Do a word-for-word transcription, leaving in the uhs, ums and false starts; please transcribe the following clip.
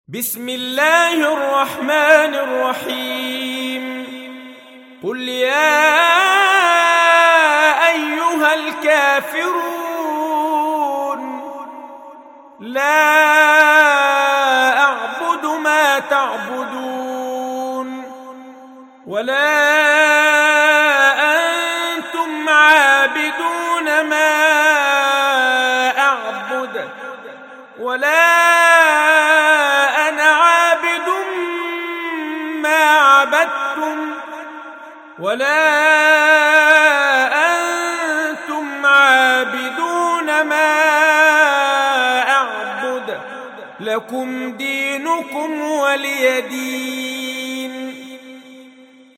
بسم الله الرحمن الرحيم. قل يا أيها الكافرون لا أعبد ما تعبدون ولا أنتم عابدون ما أعبد ولا أنا عابد ما عبدتم ولا أنتم عابدون ما أعبد لكم دينكم ولي دين.